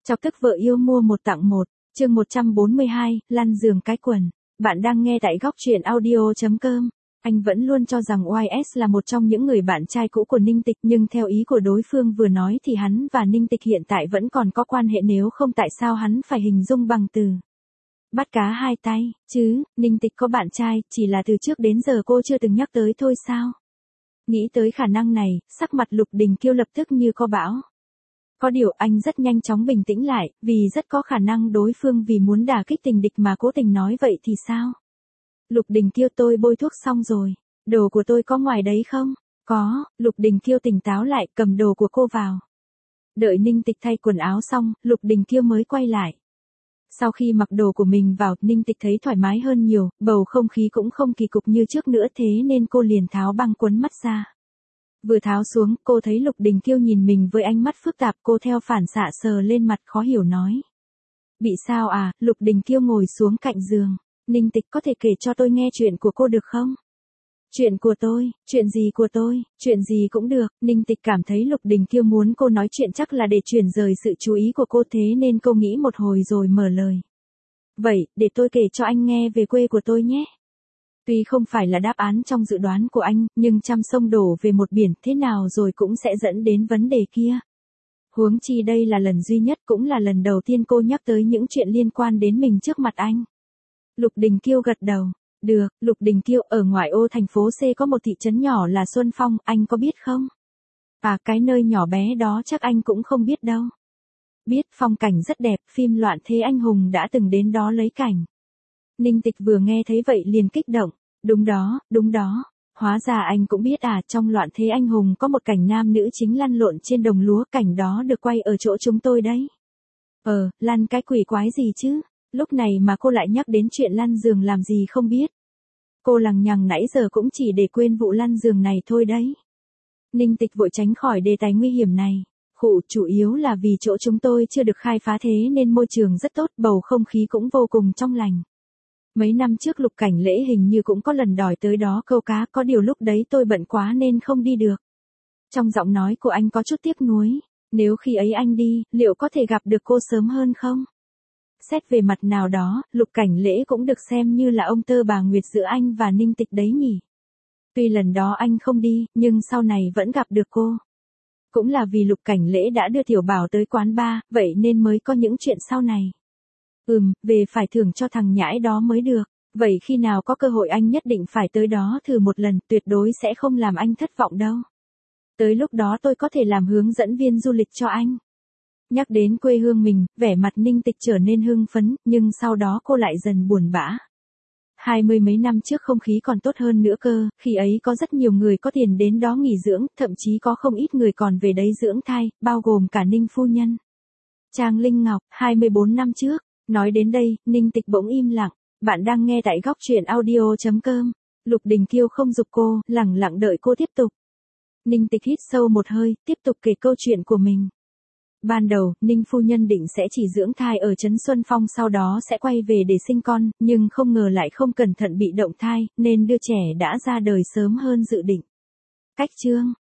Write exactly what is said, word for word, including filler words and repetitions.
Chọc tức vợ yêu mua một tặng một, chương một trăm bốn mươi hai, lăn giường cái quần. Bạn đang nghe tại góc truyện audio chấm com. Anh vẫn luôn cho rằng o i ét là một trong những người bạn trai cũ của Ninh Tịch, nhưng theo ý của đối phương vừa nói thì hắn và Ninh Tịch hiện tại vẫn còn có quan hệ, nếu không tại sao hắn phải hình dung bằng từ bắt cá hai tay, chứ, Ninh Tịch có bạn trai, chỉ là từ trước đến giờ cô chưa từng nhắc tới thôi sao? Nghĩ tới khả năng này, sắc mặt Lục Đình Kiêu lập tức như có bão. Có điều anh rất nhanh chóng bình tĩnh lại, vì rất có khả năng đối phương vì muốn đả kích tình địch mà cố tình nói vậy thì sao? Lục Đình Kiêu, tôi bôi thuốc xong rồi, đồ của tôi có ngoài đấy không? Có, Lục Đình Kiêu tỉnh táo lại, cầm đồ của cô vào. Đợi Ninh Tịch thay quần áo xong, Lục Đình Kiêu mới quay lại. Sau khi mặc đồ của mình vào, Ninh Tịch thấy thoải mái hơn nhiều, bầu không khí cũng không kỳ cục như trước nữa, thế nên cô liền tháo băng quấn mắt ra. Vừa tháo xuống, cô thấy Lục Đình Kiêu nhìn mình với ánh mắt phức tạp, cô theo phản xạ sờ lên mặt khó hiểu nói. Bị sao à? Lục Đình Kiêu ngồi xuống cạnh giường. Ninh Tịch, có thể kể cho tôi nghe chuyện của cô được không? Chuyện của tôi, chuyện gì của tôi, chuyện gì cũng được. Ninh Tịch cảm thấy Lục Đình Kiêu muốn cô nói chuyện chắc là để chuyển rời sự chú ý của cô, thế nên cô nghĩ một hồi rồi mở lời. Vậy, để tôi kể cho anh nghe về quê của tôi nhé. Tuy không phải là đáp án trong dự đoán của anh, nhưng trăm sông đổ về một biển, thế nào rồi cũng sẽ dẫn đến vấn đề kia. Huống chi đây là lần duy nhất, cũng là lần đầu tiên cô nhắc tới những chuyện liên quan đến mình trước mặt anh. Lục Đình Kiêu gật đầu. Được, Lục Đình Kiêu, ở ngoại ô thành phố C có một thị trấn nhỏ là Xuân Phong, anh có biết không? À, cái nơi nhỏ bé đó chắc anh cũng không biết đâu. Biết, phong cảnh rất đẹp, phim Loạn Thế Anh Hùng đã từng đến đó lấy cảnh. Ninh Tịch vừa nghe thấy vậy liền kích động. Đúng đó, đúng đó. Hóa ra anh cũng biết à, trong Loạn Thế Anh Hùng có một cảnh nam nữ chính lăn lộn trên đồng lúa, cảnh đó được quay ở chỗ chúng tôi đấy. Ờ, lăn cái quỷ quái gì chứ? Lúc này mà cô lại nhắc đến chuyện lăn giường làm gì không biết. Cô lằng nhằng nãy giờ cũng chỉ để quên vụ lăn giường này thôi đấy. Ninh Tịch vội tránh khỏi đề tài nguy hiểm này. Khụ, chủ yếu là vì chỗ chúng tôi chưa được khai phá, thế nên môi trường rất tốt, bầu không khí cũng vô cùng trong lành. Mấy năm trước Lục Cảnh Lễ hình như cũng có lần đòi tới đó câu cá, có điều lúc đấy tôi bận quá nên không đi được. Trong giọng nói của anh có chút tiếc nuối. Nếu khi ấy anh đi, liệu có thể gặp được cô sớm hơn không? Xét về mặt nào đó, Lục Cảnh Lễ cũng được xem như là ông tơ bà nguyệt giữa anh và Ninh Tịch đấy nhỉ. Tuy lần đó anh không đi, nhưng sau này vẫn gặp được cô. Cũng là vì Lục Cảnh Lễ đã đưa Tiểu Bảo tới quán bar, vậy nên mới có những chuyện sau này. Ừm, về phải thưởng cho thằng nhãi đó mới được. Vậy khi nào có cơ hội anh nhất định phải tới đó thử một lần, tuyệt đối sẽ không làm anh thất vọng đâu. Tới lúc đó tôi có thể làm hướng dẫn viên du lịch cho anh. Nhắc đến quê hương mình, vẻ mặt Ninh Tịch trở nên hưng phấn, nhưng sau đó cô lại dần buồn bã. Hai mươi mấy năm trước không khí còn tốt hơn nữa cơ, khi ấy có rất nhiều người có tiền đến đó nghỉ dưỡng, thậm chí có không ít người còn về đấy dưỡng thai, bao gồm cả Ninh phu nhân. Trang Linh Ngọc, hai mươi bốn năm trước. Nói đến đây, Ninh Tịch bỗng im lặng. Bạn đang nghe tại góc truyện audio chấm com. Lục Đình Kiêu không giục cô, lẳng lặng đợi cô tiếp tục. Ninh Tịch hít sâu một hơi, tiếp tục kể câu chuyện của mình. Ban đầu, Ninh phu nhân định sẽ chỉ dưỡng thai ở trấn Xuân Phong, sau đó sẽ quay về để sinh con, nhưng không ngờ lại không cẩn thận bị động thai, nên đứa trẻ đã ra đời sớm hơn dự định. Cách chương,